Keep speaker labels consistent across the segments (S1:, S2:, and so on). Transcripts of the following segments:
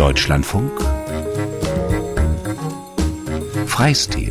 S1: Deutschlandfunk Freistil.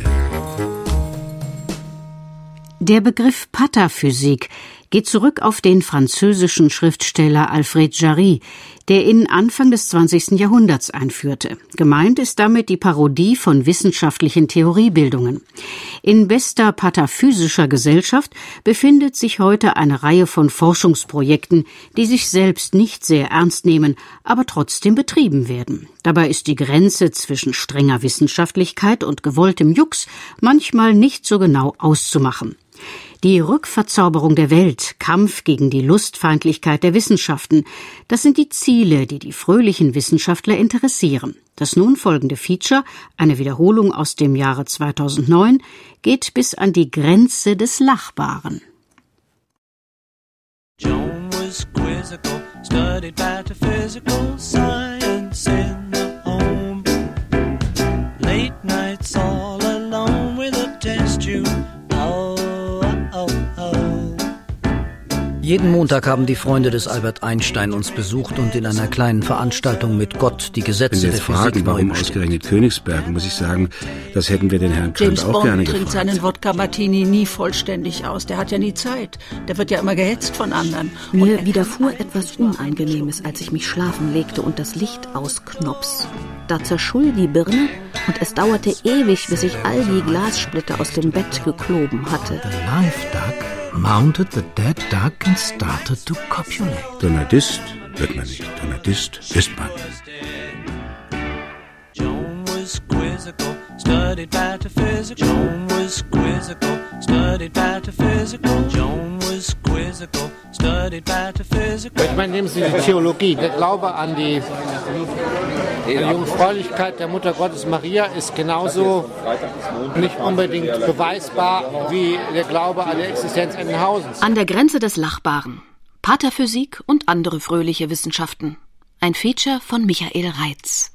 S2: Der Begriff Pataphysik geht zurück auf den französischen Schriftsteller Alfred Jarry, der ihn Anfang des 20. Jahrhunderts einführte. Gemeint ist damit die Parodie von wissenschaftlichen Theoriebildungen. In bester pataphysischer Gesellschaft befindet sich heute eine Reihe von Forschungsprojekten, die sich selbst nicht sehr ernst nehmen, aber trotzdem betrieben werden. Dabei ist die Grenze zwischen strenger Wissenschaftlichkeit und gewolltem Jux manchmal nicht so genau auszumachen. Die Rückverzauberung der Welt, Kampf gegen die Lustfeindlichkeit der Wissenschaften, das sind die Ziele, die die fröhlichen Wissenschaftler interessieren. Das nun folgende Feature, eine Wiederholung aus dem Jahre 2009, geht bis an die Grenze des Lachbaren.
S3: Joan was quizzical, studied pataphysical science in the home. Late nights all alone with a test tube.
S4: Jeden Montag haben die Freunde des Albert Einstein uns besucht und in einer kleinen Veranstaltung mit Gott die Gesetze der Physik neu bestimmt.
S1: Wenn Sie jetzt fragen, warum ausgerechnet Königsberg, muss ich sagen, das hätten wir den Herrn Kant auch gerne gefragt. James Bond
S5: trinkt seinen Wodka-Martini nie vollständig aus. Der hat ja nie Zeit. Der wird ja immer gehetzt von anderen.
S6: Mir widerfuhr etwas Unangenehmes, als ich mich schlafen legte und das Licht ausknops. Da zerschull die Birne und es dauerte ewig, bis ich all die Glassplitter aus dem Bett gekloben hatte.
S7: The live duck mounted the dead duck and started to copulate.
S1: Donadist wird man nicht, Donadist ist man.
S3: Joan was quizzical, studied pataphysical. Joan was quizzical, studied pataphysical. Joan was quizzical, studied pataphysical.
S8: Ich meine, nehmen Sie die Theologie. Der Glaube an die Jungfräulichkeit der Mutter Gottes Maria ist genauso nicht unbedingt beweisbar wie der Glaube an die Existenz Entenhausens.
S6: An der Grenze des Lachbaren. Pataphysik und andere fröhliche Wissenschaften. Ein Feature von Michael Reitz.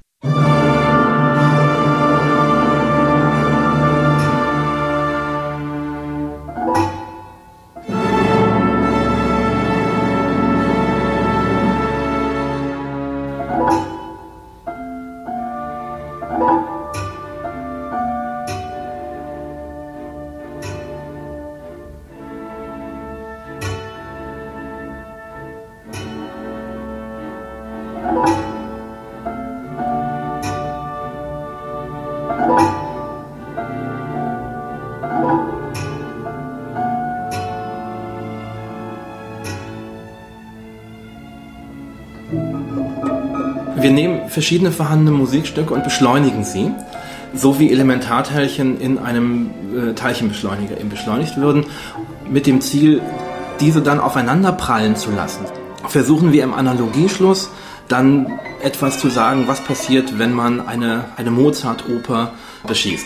S9: Wir nehmen verschiedene vorhandene Musikstücke und beschleunigen sie, so wie Elementarteilchen in einem Teilchenbeschleuniger eben beschleunigt würden, mit dem Ziel, diese dann aufeinander prallen zu lassen. Versuchen wir im Analogieschluss dann etwas zu sagen, was passiert, wenn man eine Mozart-Oper beschießt.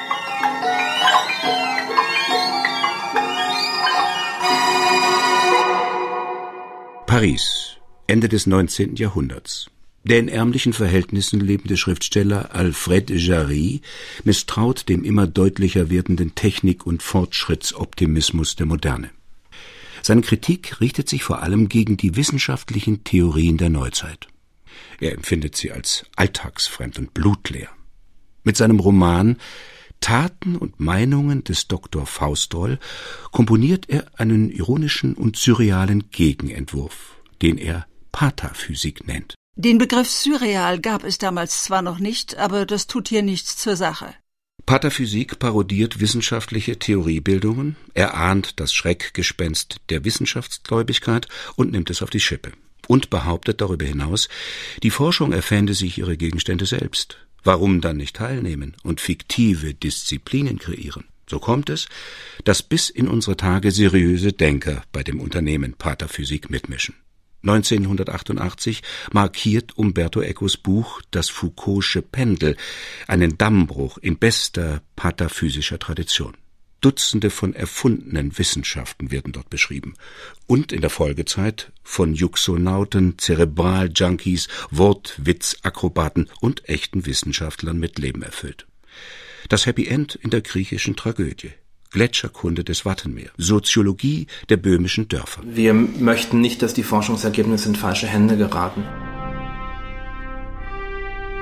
S1: Paris, Ende des 19. Jahrhunderts. Der in ärmlichen Verhältnissen lebende Schriftsteller Alfred Jarry misstraut dem immer deutlicher werdenden Technik- und Fortschrittsoptimismus der Moderne. Seine Kritik richtet sich vor allem gegen die wissenschaftlichen Theorien der Neuzeit. Er empfindet sie als alltagsfremd und blutleer. Mit seinem Roman Taten und Meinungen des Dr. Faustroll komponiert er einen ironischen und surrealen Gegenentwurf, den er Pataphysik nennt.
S5: Den Begriff surreal gab es damals zwar noch nicht, aber das tut hier nichts zur Sache.
S1: Pataphysik parodiert wissenschaftliche Theoriebildungen, erahnt das Schreckgespenst der Wissenschaftsgläubigkeit und nimmt es auf die Schippe. Und behauptet darüber hinaus, die Forschung erfände sich ihre Gegenstände selbst. Warum dann nicht teilnehmen und fiktive Disziplinen kreieren? So kommt es, dass bis in unsere Tage seriöse Denker bei dem Unternehmen Pataphysik mitmischen. 1988 markiert Umberto Ecos Buch Das Foucaultsche Pendel einen Dammbruch in bester pataphysischer Tradition. Dutzende von erfundenen Wissenschaften werden dort beschrieben und in der Folgezeit von Juxonauten, Zerebral-Junkies, Wortwitz-Akrobaten und echten Wissenschaftlern mit Leben erfüllt. Das Happy End in der griechischen Tragödie. Gletscherkunde des Wattenmeer, Soziologie der böhmischen Dörfer.
S9: Wir möchten nicht, dass die Forschungsergebnisse in falsche Hände geraten.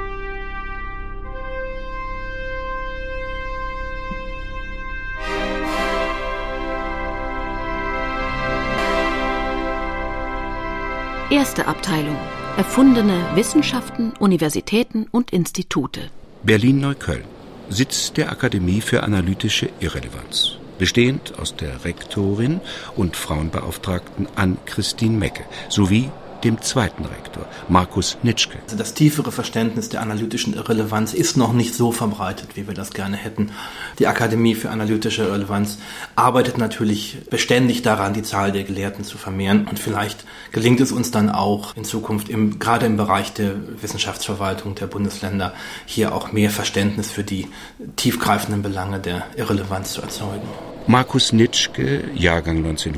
S6: Erste Abteilung: Erfundene Wissenschaften, Universitäten und Institute.
S1: Berlin-Neukölln. Sitz der Akademie für analytische Irrelevanz. Bestehend aus der Rektorin und Frauenbeauftragten Ann-Christine Mecke sowie dem zweiten Rektor, Markus Nitschke.
S9: Also das tiefere Verständnis der analytischen Irrelevanz ist noch nicht so verbreitet, wie wir das gerne hätten. Die Akademie für analytische Irrelevanz arbeitet natürlich beständig daran, die Zahl der Gelehrten zu vermehren. Und vielleicht gelingt es uns dann auch in Zukunft, gerade im Bereich der Wissenschaftsverwaltung der Bundesländer, hier auch mehr Verständnis für die tiefgreifenden Belange der Irrelevanz zu erzeugen.
S1: Markus Nitschke, Jahrgang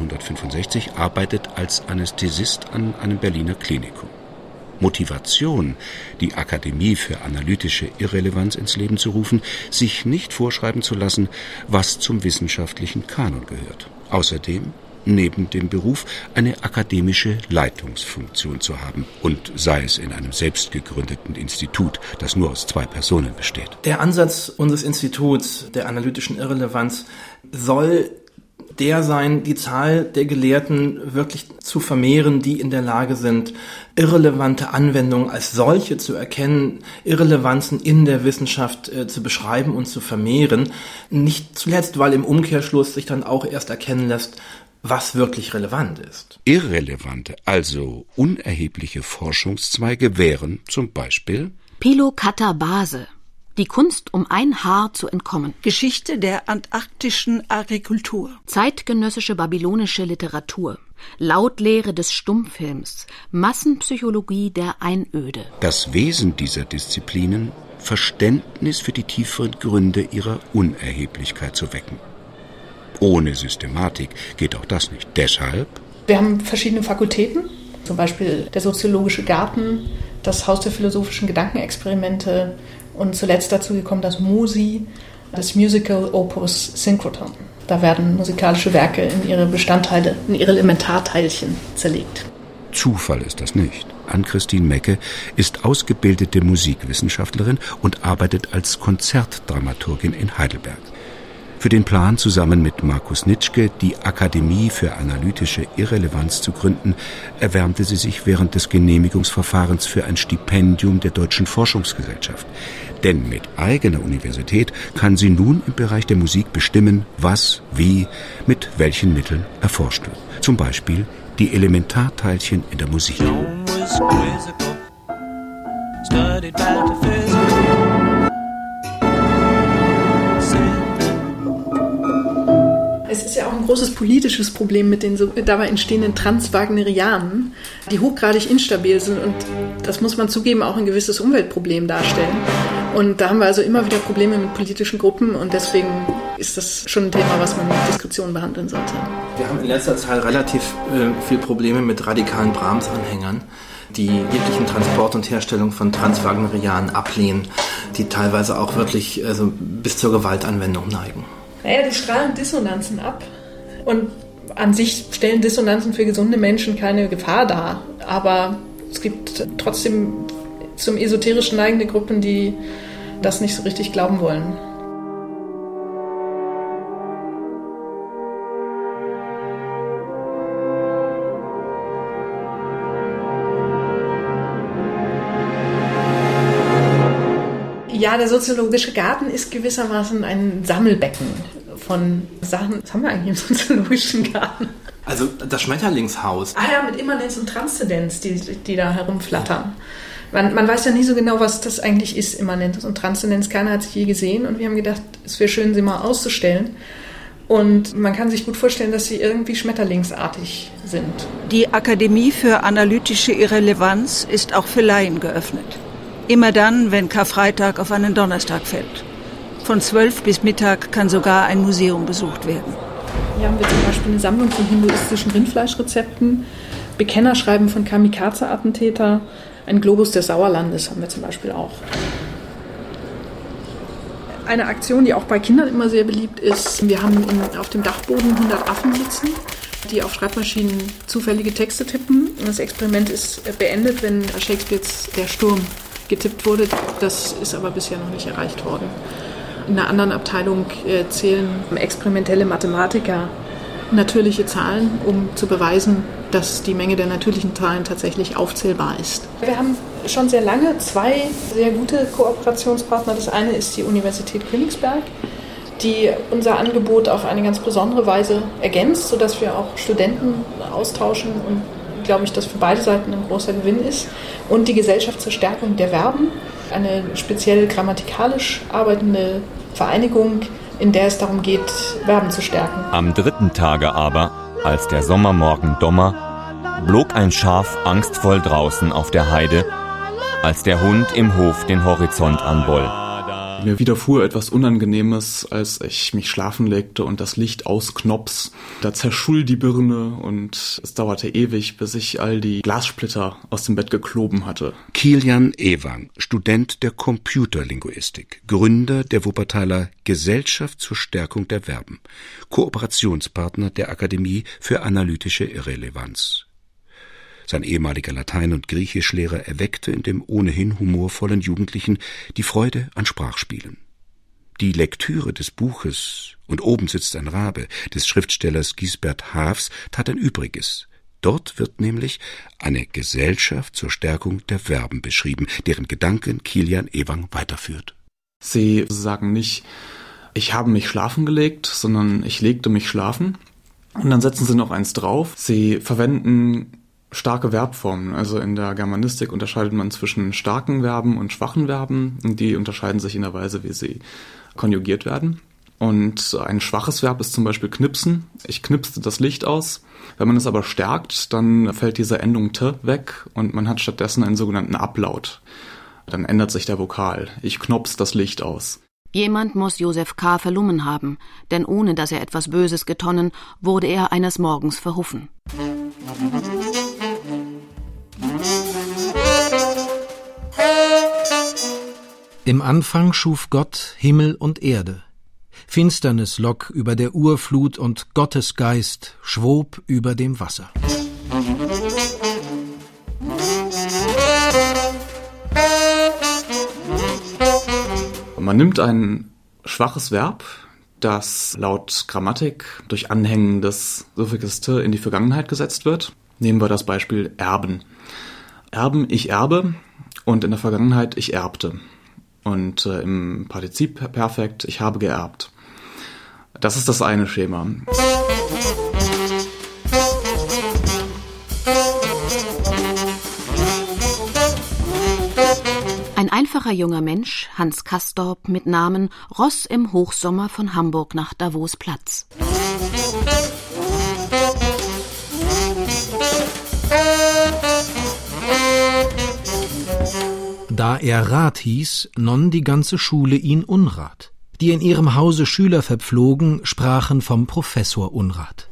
S1: 1965, arbeitet als Anästhesist an einem Berliner Klinikum. Motivation, die Akademie für analytische Irrelevanz ins Leben zu rufen, sich nicht vorschreiben zu lassen, was zum wissenschaftlichen Kanon gehört. Außerdem, neben dem Beruf, eine akademische Leitungsfunktion zu haben und sei es in einem selbst gegründeten Institut, das nur aus 2 Personen besteht.
S9: Der Ansatz unseres Instituts der analytischen Irrelevanz soll der sein, die Zahl der Gelehrten wirklich zu vermehren, die in der Lage sind, irrelevante Anwendungen als solche zu erkennen, Irrelevanzen in der Wissenschaft zu beschreiben und zu vermehren. Nicht zuletzt, weil im Umkehrschluss sich dann auch erst erkennen lässt, was wirklich relevant ist.
S1: Irrelevante, also unerhebliche Forschungszweige wären zum Beispiel
S6: Pilokatabase. Die Kunst, um ein Haar zu entkommen.
S5: Geschichte der antarktischen Agrikultur.
S6: Zeitgenössische babylonische Literatur. Lautlehre des Stummfilms. Massenpsychologie der Einöde.
S1: Das Wesen dieser Disziplinen, Verständnis für die tieferen Gründe ihrer Unerheblichkeit zu wecken. Ohne Systematik geht auch das nicht. Deshalb:
S10: Wir haben verschiedene Fakultäten, zum Beispiel der Soziologische Garten, das Haus der philosophischen Gedankenexperimente und zuletzt dazu gekommen das MUSI, das Musical Opus Synchrotron. Da werden musikalische Werke in ihre Bestandteile, in ihre Elementarteilchen zerlegt.
S1: Zufall ist das nicht. Ann-Christine Mecke ist ausgebildete Musikwissenschaftlerin und arbeitet als Konzertdramaturgin in Heidelberg. Für den Plan, zusammen mit Markus Nitschke die Akademie für analytische Irrelevanz zu gründen, erwärmte sie sich während des Genehmigungsverfahrens für ein Stipendium der Deutschen Forschungsgesellschaft. Denn mit eigener Universität kann sie nun im Bereich der Musik bestimmen, was, wie, mit welchen Mitteln erforscht wird. Zum Beispiel die Elementarteilchen in der Musik.
S10: Es ist ja auch ein großes politisches Problem mit den dabei entstehenden Transwagnerianen, die hochgradig instabil sind und das muss man zugeben, auch ein gewisses Umweltproblem darstellen. Und da haben wir also immer wieder Probleme mit politischen Gruppen und deswegen ist das schon ein Thema, was man mit Diskretion behandeln sollte.
S9: Wir haben in letzter Zeit relativ viel Probleme mit radikalen Brahms-Anhängern, die jeglichen Transport und Herstellung von Transwagnerianen ablehnen, die teilweise auch wirklich bis zur Gewaltanwendung neigen.
S10: Naja, die strahlen Dissonanzen ab und an sich stellen Dissonanzen für gesunde Menschen keine Gefahr dar, aber es gibt trotzdem zum Esoterischen neigende Gruppen, die das nicht so richtig glauben wollen. Ja, der Soziologische Garten ist gewissermaßen ein Sammelbecken von Sachen. Was haben wir eigentlich im Soziologischen Garten?
S9: Also das Schmetterlingshaus.
S10: Ah ja, mit Immanenz und Transzendenz, die da herumflattern. Man weiß ja nie so genau, was das eigentlich ist, Immanenz und Transzendenz. Keiner hat sich je gesehen und wir haben gedacht, es wäre schön, sie mal auszustellen. Und man kann sich gut vorstellen, dass sie irgendwie schmetterlingsartig sind.
S5: Die Akademie für analytische Irrelevanz ist auch für Laien geöffnet. Immer dann, wenn Karfreitag auf einen Donnerstag fällt. Von 12 bis Mittag kann sogar ein Museum besucht werden.
S10: Hier haben wir zum Beispiel eine Sammlung von hinduistischen Rindfleischrezepten, Bekennerschreiben von Kamikaze-Attentäter, ein Globus des Sauerlandes haben wir zum Beispiel auch. Eine Aktion, die auch bei Kindern immer sehr beliebt ist, wir haben auf dem Dachboden 100 Affen sitzen, die auf Schreibmaschinen zufällige Texte tippen. Das Experiment ist beendet, wenn Shakespeares Der Sturm getippt wurde. Das ist aber bisher noch nicht erreicht worden. In einer anderen Abteilung zählen experimentelle Mathematiker natürliche Zahlen, um zu beweisen, dass die Menge der natürlichen Zahlen tatsächlich aufzählbar ist. Wir haben schon sehr lange 2 sehr gute Kooperationspartner. Das eine ist die Universität Königsberg, die unser Angebot auf eine ganz besondere Weise ergänzt, sodass wir auch Studenten austauschen und glaube ich, dass für beide Seiten ein großer Gewinn ist. Und die Gesellschaft zur Stärkung der Verben, eine speziell grammatikalisch arbeitende Vereinigung, in der es darum geht, Verben zu stärken.
S11: Am 3. Tage aber, als der Sommermorgen dommer, blog ein Schaf angstvoll draußen auf der Heide, als der Hund im Hof den Horizont anboll.
S12: Mir widerfuhr etwas Unangenehmes, als ich mich schlafen legte und das Licht ausknops. Da zerschull die Birne und es dauerte ewig, bis ich all die Glassplitter aus dem Bett gekloben hatte.
S1: Kilian Ewang, Student der Computerlinguistik, Gründer der Wuppertaler Gesellschaft zur Stärkung der Verben, Kooperationspartner der Akademie für analytische Irrelevanz. Sein ehemaliger Latein- und Griechischlehrer erweckte in dem ohnehin humorvollen Jugendlichen die Freude an Sprachspielen. Die Lektüre des Buches »Und oben sitzt ein Rabe« des Schriftstellers Gisbert Haafs tat ein Übriges. Dort wird nämlich eine Gesellschaft zur Stärkung der Verben beschrieben, deren Gedanken Kilian Ewang weiterführt.
S12: Sie sagen nicht, ich habe mich schlafen gelegt, sondern ich legte mich schlafen. Und dann setzen sie noch eins drauf. Sie verwenden starke Verbformen. Also in der Germanistik unterscheidet man zwischen starken Verben und schwachen Verben. Und die unterscheiden sich in der Weise, wie sie konjugiert werden. Und ein schwaches Verb ist zum Beispiel knipsen. Ich knipste das Licht aus. Wenn man es aber stärkt, dann fällt diese Endung t weg und man hat stattdessen einen sogenannten Ablaut. Dann ändert sich der Vokal. Ich knops das Licht aus.
S6: Jemand muss Josef K. verlummen haben, denn ohne dass er etwas Böses getonnen, wurde er eines Morgens verhuffen.
S7: Im Anfang schuf Gott Himmel und Erde. Finsternis log über der Urflut und Gottes Geist schwob über dem Wasser.
S12: Man nimmt ein schwaches Verb, das laut Grammatik durch Anhängen des Suffikes t in die Vergangenheit gesetzt wird. Nehmen wir das Beispiel erben. Erben, ich erbe, und in der Vergangenheit ich erbte. Und im Partizipperfekt, ich habe geerbt. Das ist das eine Schema.
S6: Ein einfacher junger Mensch, Hans Castorp mit Namen, ross im Hochsommer von Hamburg nach Davos Platz.
S7: Da er Rat hieß, non die ganze Schule ihn Unrat. Die in ihrem Hause Schüler verpflogen, sprachen vom Professor Unrat.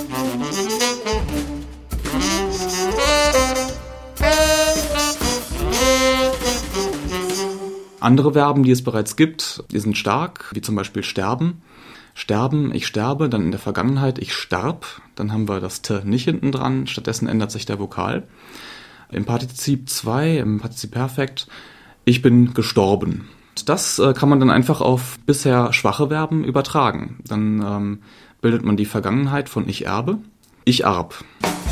S12: Andere Verben, die es bereits gibt, die sind stark, wie zum Beispiel sterben. Sterben, ich sterbe, dann in der Vergangenheit, ich starb. Dann haben wir das t nicht hinten dran, stattdessen ändert sich der Vokal. Im Partizip 2, im Partizipperfekt, ich bin gestorben. Das kann man dann einfach auf bisher schwache Verben übertragen. Dann bildet man die Vergangenheit von ich erbe, ich erb.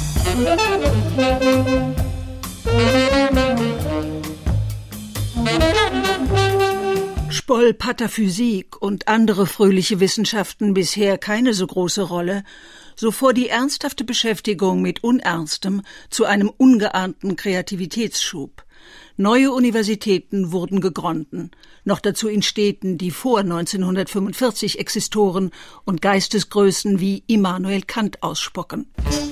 S5: Spoll Pataphysik und andere fröhliche Wissenschaften bisher keine so große Rolle, so fuhr die ernsthafte Beschäftigung mit Unernstem zu einem ungeahnten Kreativitätsschub. Neue Universitäten wurden gegründet, noch dazu in Städten, die vor 1945 existoren und Geistesgrößen wie Immanuel Kant ausspucken.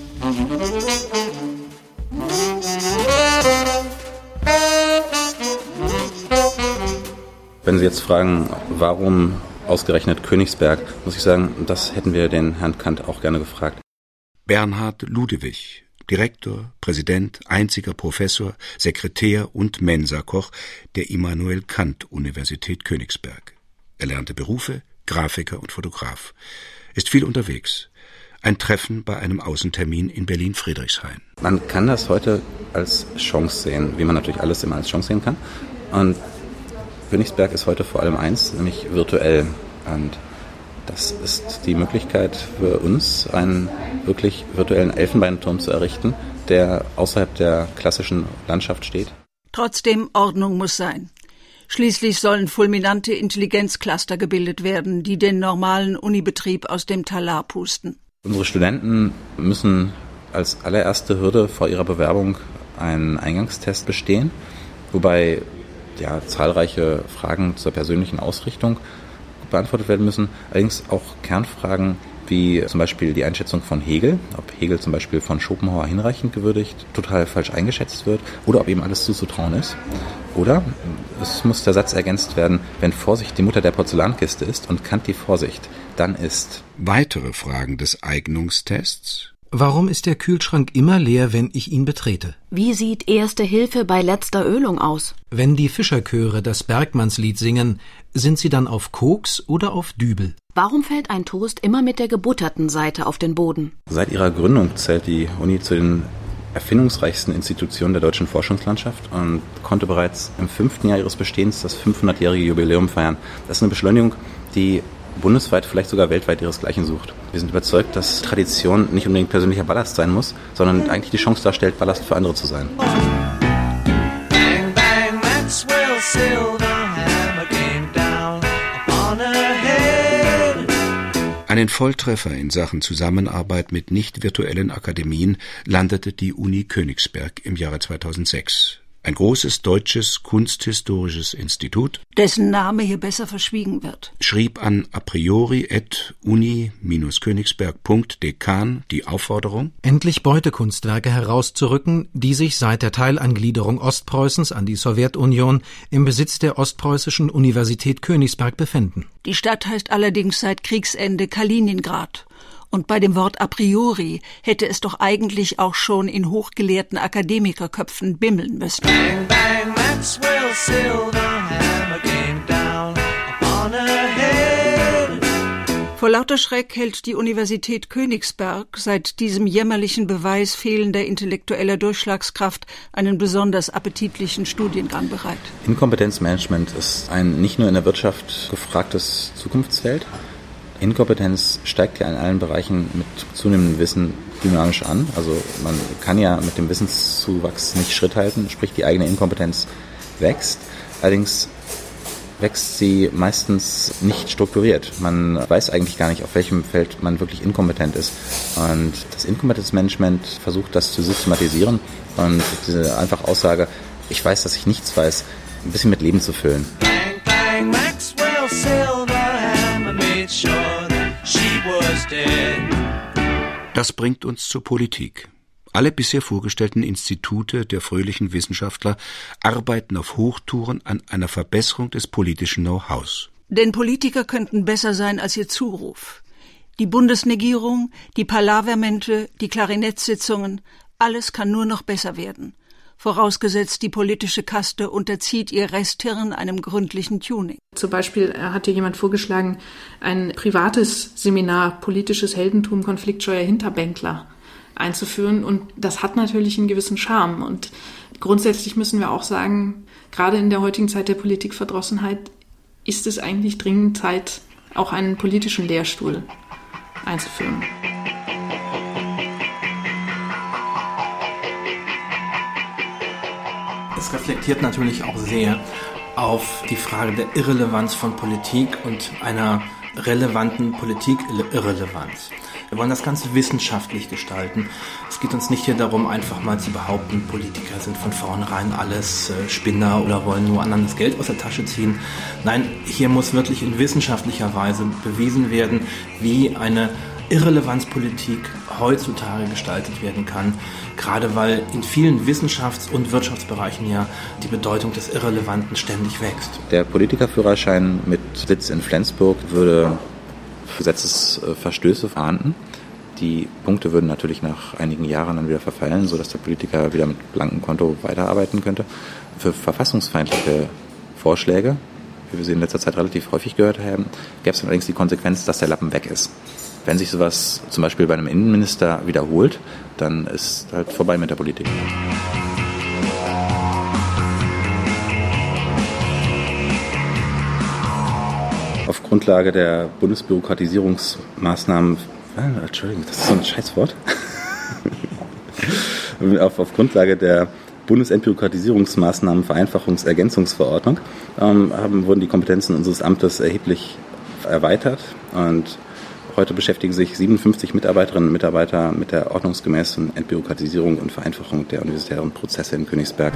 S13: Wenn Sie jetzt fragen, warum ausgerechnet Königsberg, muss ich sagen, das hätten wir den Herrn Kant auch gerne gefragt.
S1: Bernhard Ludewig, Direktor, Präsident, einziger Professor, Sekretär und Mensakoch der Immanuel Kant Universität Königsberg. Er lernte Berufe, Grafiker und Fotograf, ist viel unterwegs. Ein Treffen bei einem Außentermin in Berlin-Friedrichshain.
S13: Man kann das heute als Chance sehen, wie man natürlich alles immer als Chance sehen kann. Und Königsberg ist heute vor allem eins, nämlich virtuell. Und das ist die Möglichkeit für uns, ein wirklich virtuellen Elfenbeinturm zu errichten, der außerhalb der klassischen Landschaft steht.
S5: Trotzdem, Ordnung muss sein. Schließlich sollen fulminante Intelligenzcluster gebildet werden, die den normalen Unibetrieb aus dem Talar pusten.
S13: Unsere Studenten müssen als allererste Hürde vor ihrer Bewerbung einen Eingangstest bestehen, wobei zahlreiche Fragen zur persönlichen Ausrichtung beantwortet werden müssen. Allerdings auch Kernfragen wie zum Beispiel die Einschätzung von Hegel, ob Hegel zum Beispiel von Schopenhauer hinreichend gewürdigt, total falsch eingeschätzt wird oder ob ihm alles zuzutrauen ist. Oder es muss der Satz ergänzt werden, wenn Vorsicht die Mutter der Porzellankiste ist und Kant die Vorsicht, dann ist.
S1: Weitere Fragen des Eignungstests.
S7: Warum ist der Kühlschrank immer leer, wenn ich ihn betrete?
S6: Wie sieht Erste Hilfe bei letzter Ölung aus?
S7: Wenn die Fischerchöre das Bergmannslied singen, sind sie dann auf Koks oder auf Dübel?
S6: Warum fällt ein Toast immer mit der gebutterten Seite auf den Boden?
S13: Seit ihrer Gründung zählt die Uni zu den erfindungsreichsten Institutionen der deutschen Forschungslandschaft und konnte bereits im 5. Jahr ihres Bestehens das 500-jährige Jubiläum feiern. Das ist eine Beschleunigung, die bundesweit, vielleicht sogar weltweit ihresgleichen sucht. Wir sind überzeugt, dass Tradition nicht unbedingt persönlicher Ballast sein muss, sondern eigentlich die Chance darstellt, Ballast für andere zu sein.
S3: Bang, bang, Maxwell Silverhammer came down upon her head.
S1: Einen Volltreffer in Sachen Zusammenarbeit mit nicht virtuellen Akademien landete die Uni Königsberg im Jahre 2006. Ein großes deutsches kunsthistorisches Institut,
S5: dessen Name hier besser verschwiegen wird,
S1: schrieb an apriori@uni-königsberg.dekan die Aufforderung,
S7: endlich Beutekunstwerke herauszurücken, die sich seit der Teilangliederung Ostpreußens an die Sowjetunion im Besitz der Ostpreußischen Universität Königsberg befänden.
S5: Die Stadt heißt allerdings seit Kriegsende Kaliningrad. Und bei dem Wort a priori hätte es doch eigentlich auch schon in hochgelehrten Akademikerköpfen bimmeln müssen.
S3: Bang, bang, Maxwell Silverhammer came down upon her head.
S5: Vor lauter Schreck hält die Universität Königsberg seit diesem jämmerlichen Beweis fehlender intellektueller Durchschlagskraft einen besonders appetitlichen Studiengang bereit.
S13: Inkompetenzmanagement ist ein nicht nur in der Wirtschaft gefragtes Zukunftsfeld. Inkompetenz steigt ja in allen Bereichen mit zunehmendem Wissen dynamisch an. Also man kann ja mit dem Wissenszuwachs nicht Schritt halten, sprich die eigene Inkompetenz wächst. Allerdings wächst sie meistens nicht strukturiert. Man weiß eigentlich gar nicht, auf welchem Feld man wirklich inkompetent ist. Und das Inkompetenzmanagement versucht, das zu systematisieren und diese einfache Aussage, ich weiß, dass ich nichts weiß, ein bisschen mit Leben zu füllen.
S3: Bang, bang, Maxwell Silverhammer made sure that she was dead.
S1: Das bringt uns zur Politik. Alle bisher vorgestellten Institute der fröhlichen Wissenschaftler arbeiten auf Hochtouren an einer Verbesserung des politischen Know-hows.
S5: Denn Politiker könnten besser sein als ihr Zuruf. Die Bundesnegierung, die Palavermente, die Klarinettsitzungen, alles kann nur noch besser werden. Vorausgesetzt, die politische Kaste unterzieht ihr Resthirn einem gründlichen Tuning.
S10: Zum Beispiel hat hier jemand vorgeschlagen, ein privates Seminar politisches Heldentum, konfliktscheuer Hinterbänkler einzuführen. Und das hat natürlich einen gewissen Charme. Und grundsätzlich müssen wir auch sagen, gerade in der heutigen Zeit der Politikverdrossenheit ist es eigentlich dringend Zeit, auch einen politischen Lehrstuhl einzuführen.
S9: Es reflektiert natürlich auch sehr auf die Frage der Irrelevanz von Politik und einer relevanten Politik-Irrelevanz. Wir wollen das Ganze wissenschaftlich gestalten. Es geht uns nicht hier darum, einfach mal zu behaupten, Politiker sind von vornherein alles Spinner oder wollen nur anderen das Geld aus der Tasche ziehen. Nein, hier muss wirklich in wissenschaftlicher Weise bewiesen werden, wie eine Irrelevanzpolitik heutzutage gestaltet werden kann, gerade weil in vielen Wissenschafts- und Wirtschaftsbereichen ja die Bedeutung des Irrelevanten ständig wächst.
S13: Der Politikerführerschein mit Sitz in Flensburg würde Gesetzesverstöße ahnden. Die Punkte würden natürlich nach einigen Jahren dann wieder verfallen, sodass der Politiker wieder mit blankem Konto weiterarbeiten könnte. Für verfassungsfeindliche Vorschläge, wie wir sie in letzter Zeit relativ häufig gehört haben, gäbe es allerdings die Konsequenz, dass der Lappen weg ist. Wenn sich sowas zum Beispiel bei einem Innenminister wiederholt, dann ist halt vorbei mit der Politik. Auf Grundlage der Bundesbürokratisierungsmaßnahmen Entschuldigung, das ist so ein Scheißwort. auf Grundlage der Bundesentbürokratisierungsmaßnahmen Vereinfachungsergänzungsverordnung wurden die Kompetenzen unseres Amtes erheblich erweitert und heute beschäftigen sich 57 Mitarbeiterinnen und Mitarbeiter mit der ordnungsgemäßen Entbürokratisierung und Vereinfachung der universitären Prozesse in Königsberg.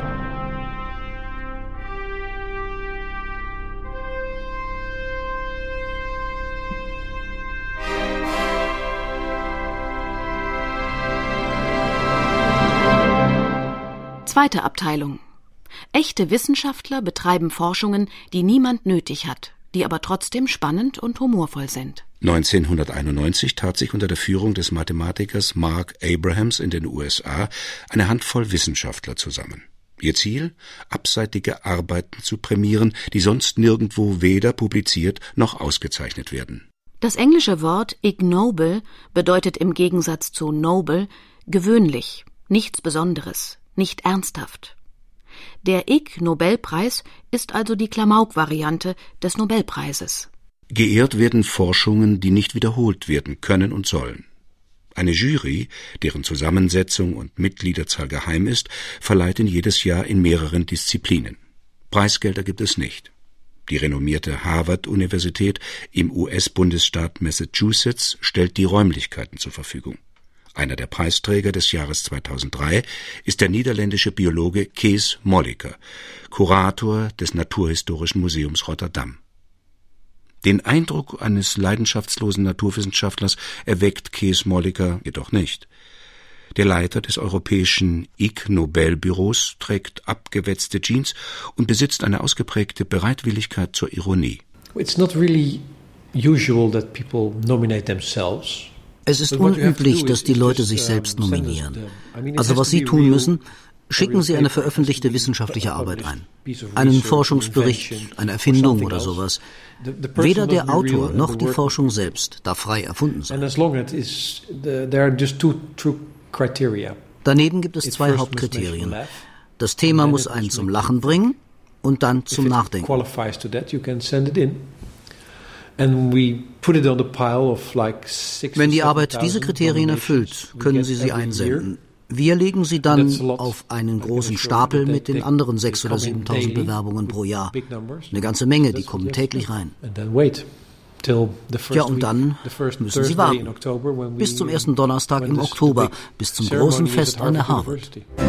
S6: Zweite Abteilung. Echte Wissenschaftler betreiben Forschungen, die niemand nötig hat, die aber trotzdem spannend und humorvoll sind.
S1: 1991 tat sich unter der Führung des Mathematikers Mark Abrahams in den USA eine Handvoll Wissenschaftler zusammen. Ihr Ziel? Abseitige Arbeiten zu prämieren, die sonst nirgendwo weder publiziert noch ausgezeichnet werden.
S6: Das englische Wort ignoble bedeutet im Gegensatz zu noble gewöhnlich, nichts Besonderes, nicht ernsthaft. Der Ig-Nobelpreis ist also die Klamauk-Variante des Nobelpreises.
S1: Geehrt werden Forschungen, die nicht wiederholt werden können und sollen. Eine Jury, deren Zusammensetzung und Mitgliederzahl geheim ist, verleiht ihn jedes Jahr in mehreren Disziplinen. Preisgelder gibt es nicht. Die renommierte Harvard-Universität im US-Bundesstaat Massachusetts stellt die Räumlichkeiten zur Verfügung. Einer der Preisträger des Jahres 2003 ist der niederländische Biologe Kees Molliker, Kurator des Naturhistorischen Museums Rotterdam. Den Eindruck eines leidenschaftslosen Naturwissenschaftlers erweckt Kees Molliker jedoch nicht. Der Leiter des europäischen Ig-Nobel-Büros trägt abgewetzte Jeans und besitzt eine ausgeprägte Bereitwilligkeit zur Ironie.
S14: It's not really usual that people nominate themselves.
S4: Es ist unüblich, dass die Leute sich selbst nominieren. Also was Sie tun müssen, schicken Sie eine veröffentlichte wissenschaftliche Arbeit ein. Einen Forschungsbericht, eine Erfindung oder sowas. Weder der Autor noch die Forschung selbst darf frei erfunden sein. Daneben gibt es 2 Hauptkriterien. Das Thema muss einen zum Lachen bringen und dann zum Nachdenken. Wenn die Arbeit diese Kriterien erfüllt, können Sie sie einsenden. Wir legen sie dann auf einen großen Stapel mit den anderen 6.000 oder 7.000 Bewerbungen pro Jahr. Eine ganze Menge, die kommen täglich rein. Ja, und dann müssen Sie warten. Bis zum ersten Donnerstag im Oktober, bis zum großen Fest an der Harvard.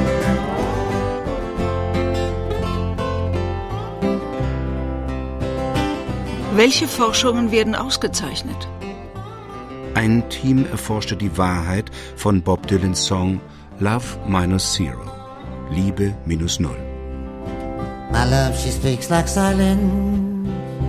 S5: Welche Forschungen werden ausgezeichnet?
S1: Ein Team erforschte die Wahrheit von Bob Dylans Song Love minus Zero, Liebe minus Null.
S15: My love, she speaks like silence,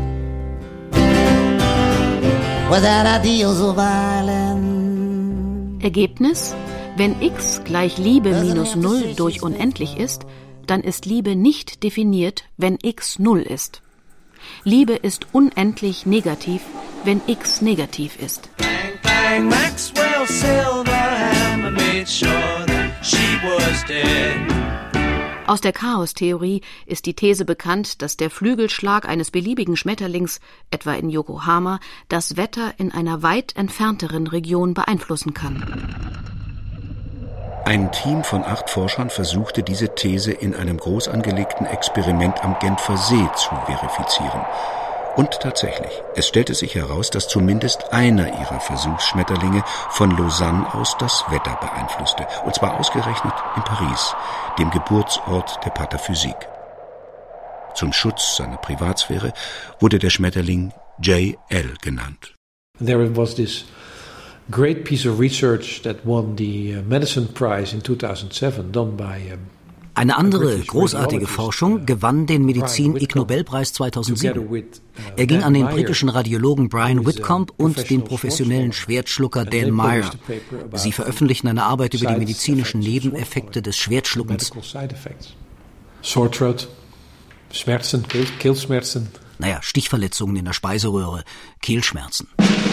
S15: without ideals of violence.
S6: Ergebnis? Wenn x gleich Liebe minus Null durch unendlich ist, dann ist Liebe nicht definiert, wenn x Null ist. Liebe ist unendlich negativ, wenn x negativ ist.
S3: Bang, bang, Maxwell Silverhammer made sure that she was dead.
S6: Aus der Chaostheorie ist die These bekannt, dass der Flügelschlag eines beliebigen Schmetterlings, etwa in Yokohama, das Wetter in einer weit entfernteren Region beeinflussen kann.
S1: Ein Team von 8 Forschern versuchte diese These in einem groß angelegten Experiment am Genfer See zu verifizieren. Und tatsächlich, es stellte sich heraus, dass zumindest einer ihrer Versuchsschmetterlinge von Lausanne aus das Wetter beeinflusste. Und zwar ausgerechnet in Paris, dem Geburtsort der Pataphysik. Zum Schutz seiner Privatsphäre wurde der Schmetterling J.L. genannt.
S14: There was this great piece of research that won the Medicine Prize in 2007, done by
S4: Eine andere großartige Forschung gewann den Medizin-Ig-Nobelpreis 2007. Er ging an den britischen Radiologen Brian Whitcomb und den professionellen Schwertschlucker Dan Meyer. Sie veröffentlichten eine Arbeit über die medizinischen Nebeneffekte des Schwertschluckens.
S14: Sore throat, Schmerzen, Kehlschmerzen.
S4: Naja, Stichverletzungen in der Speiseröhre, Kehlschmerzen.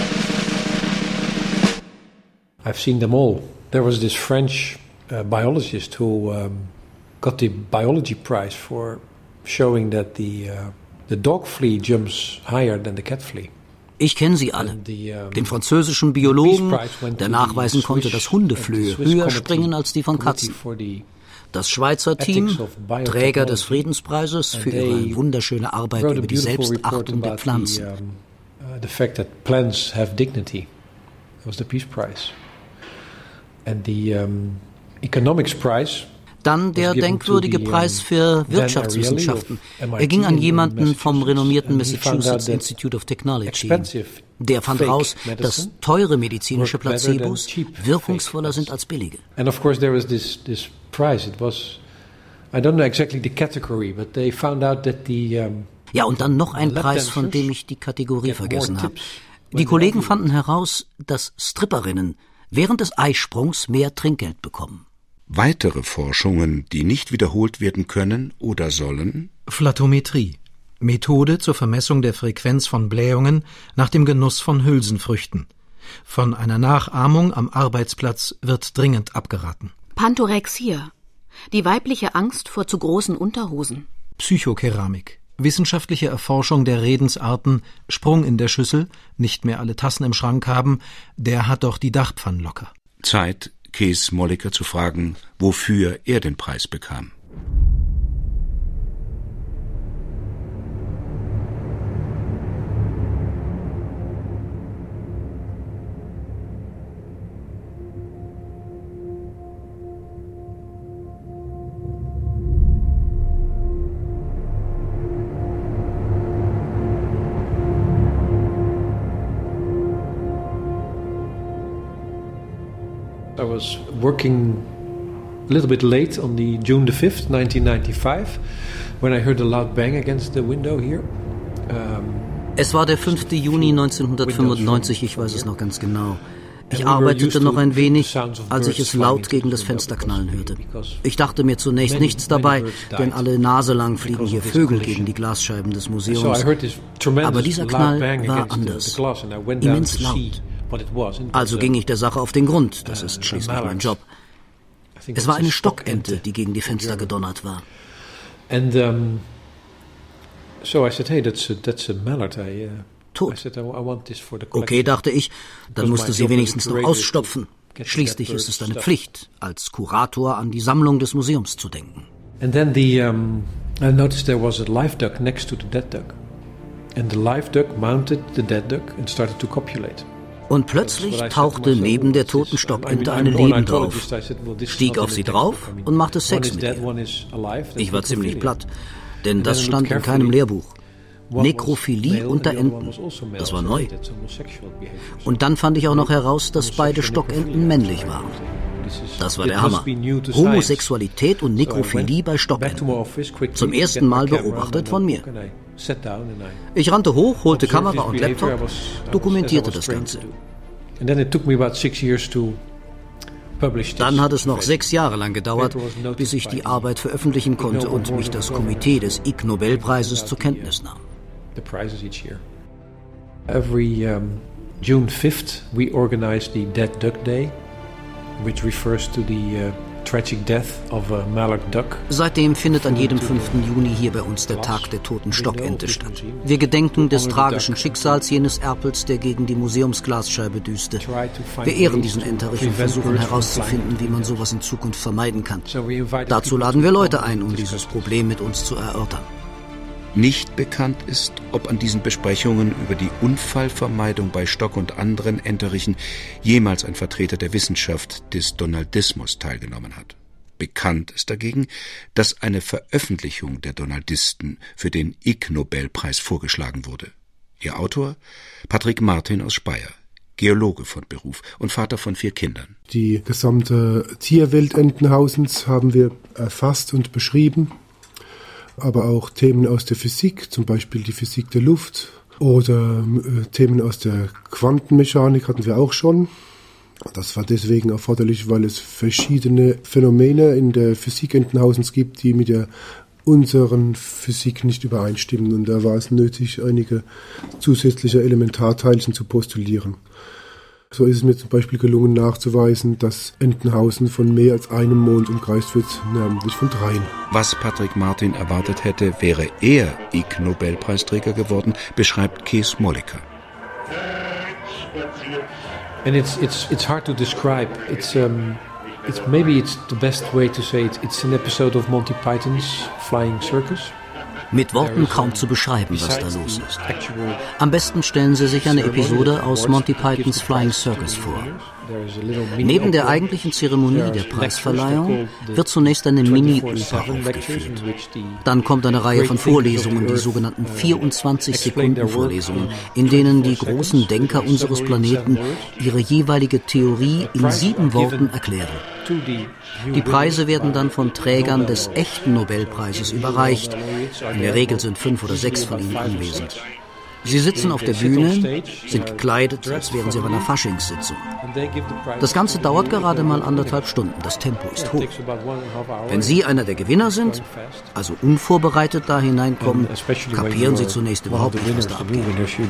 S14: I've seen them all. There was this French biologist who got the biology prize for showing that the dog flea jumps higher than the cat flea.
S4: Ich kenne sie alle. Den französischen Biologen, der nachweisen konnte, dass Hundeflöhe höher springen als die von Katzen. Das Schweizer Team, Träger des Friedenspreises für ihre wunderschöne Arbeit über die Selbstachtung der Pflanzen.
S14: The fact that plants have dignity. That was the Peace Prize. And the Economics Prize.
S4: Dann der denkwürdige Preis für Wirtschaftswissenschaften. Er ging an jemanden vom renommierten Massachusetts Institute of Technology. Der fand raus, dass teure medizinische Placebos wirkungsvoller sind als billige.
S14: And of course there was this prize. It was, I don't know exactly the category, but they found out that the
S4: ja, und dann noch ein Preis, von dem ich die Kategorie vergessen habe. Die Kollegen fanden heraus, dass Stripperinnen während des Eisprungs mehr Trinkgeld bekommen.
S1: Weitere Forschungen, die nicht wiederholt werden können oder sollen?
S7: Flatometrie. Methode zur Vermessung der Frequenz von Blähungen nach dem Genuss von Hülsenfrüchten. Von einer Nachahmung am Arbeitsplatz wird dringend abgeraten.
S6: Pantorexia. Die weibliche Angst vor zu großen Unterhosen.
S7: Psychokeramik. Wissenschaftliche Erforschung der Redensarten Sprung in der Schüssel, nicht mehr alle Tassen im Schrank haben, der hat doch die Dachpfannen locker.
S1: Zeit, Cees Molliker zu fragen, wofür er den Preis bekam.
S14: I was working a little bit late on the June the 5th, 1995, when I heard a loud bang against the window here.
S4: Es war der 5. Juni 1995, ich weiß es noch ganz genau. Ich arbeitete noch ein wenig, als ich es laut gegen das Fenster knallen hörte. Ich dachte mir zunächst nichts dabei, denn alle Nase lang fliegen hier Vögel gegen die Glasscheiben des Museums. Aber dieser Knall war anders, immens laut. Also ging ich der Sache auf den Grund, das ist schließlich mein Job. Es war eine Stockente, die gegen die Fenster gedonnert war. Tot. Okay, dachte ich, dann musste sie wenigstens noch ausstopfen. Schließlich ist es eine Pflicht, als Kurator an die Sammlung des Museums zu denken.
S14: And then I noticed there was a live duck next to the dead duck. And the live duck mounted the dead duck and started to copulate.
S4: Und plötzlich tauchte neben der toten Stockente eine Lebende auf, stieg auf sie drauf und machte Sex mit ihr. Ich war ziemlich platt, denn das stand in keinem Lehrbuch. Nekrophilie unter Enten, das war neu. Und dann fand ich auch noch heraus, dass beide Stockenten männlich waren. Das war der Hammer. Homosexualität und Nekrophilie bei Stockenten. Zum ersten Mal beobachtet von mir. Ich rannte hoch, holte Kamera und Laptop, dokumentierte das Ganze. Dann hat es noch 6 Jahre lang gedauert, bis ich die Arbeit veröffentlichen konnte und mich das Komitee des Ig Nobelpreises zur Kenntnis nahm.
S14: Every June 5th we organize the Dead Duck Day, which refers to the tragic death of a mallard duck.
S4: Seitdem findet an jedem 5. Juni hier bei uns der Tag der toten Stockente statt. Wir gedenken des tragischen Schicksals jenes Erpels, der gegen die Museumsglasscheibe düste. Wir ehren diesen Enterich und versuchen herauszufinden, wie man sowas in Zukunft vermeiden kann. Dazu laden wir Leute ein, um dieses Problem mit uns zu erörtern.
S1: Nicht bekannt ist, ob an diesen Besprechungen über die Unfallvermeidung bei Stock und anderen Enterichen jemals ein Vertreter der Wissenschaft des Donaldismus teilgenommen hat. Bekannt ist dagegen, dass eine Veröffentlichung der Donaldisten für den Ig-Nobelpreis vorgeschlagen wurde. Ihr Autor? Patrick Martin aus Speyer, Geologe von Beruf und Vater von 4 Kindern.
S16: Die gesamte Tierwelt Entenhausens haben wir erfasst und beschrieben. Aber auch Themen aus der Physik, zum Beispiel die Physik der Luft oder Themen aus der Quantenmechanik hatten wir auch schon. Das war deswegen erforderlich, weil es verschiedene Phänomene in der Physik Entenhausens gibt, die mit der unseren Physik nicht übereinstimmen. Und da war es nötig, einige zusätzliche Elementarteilchen zu postulieren. So ist es mir zum Beispiel gelungen nachzuweisen, dass Entenhausen von mehr als einem Mond umkreist wird, namentlich von 3.
S1: Was Patrick Martin erwartet hätte, wäre er Ig Nobelpreisträger geworden, beschreibt Cees Molliker.
S14: And it's hard to describe. It's the best way to say it. It's an episode of Monty Python's Flying Circus.
S4: Mit Worten kaum zu beschreiben, was da los ist. Am besten stellen Sie sich eine Episode aus Monty Pythons Flying Circus vor. Neben der eigentlichen Zeremonie der Preisverleihung wird zunächst eine Mini-Oper aufgeführt. Dann kommt eine Reihe von Vorlesungen, die sogenannten 24-Sekunden-Vorlesungen, in denen die großen Denker unseres Planeten ihre jeweilige Theorie in 7 Worten erklären. Die Preise werden dann von Trägern des echten Nobelpreises überreicht. In der Regel sind 5 oder 6 von ihnen anwesend. Sie sitzen auf der Bühne, sind gekleidet, als wären sie auf einer Faschingssitzung. Das Ganze dauert gerade mal 1,5 Stunden. Das Tempo ist hoch. Wenn Sie einer der Gewinner sind, also unvorbereitet da hineinkommen, kapieren Sie zunächst überhaupt nicht, was da abgeht.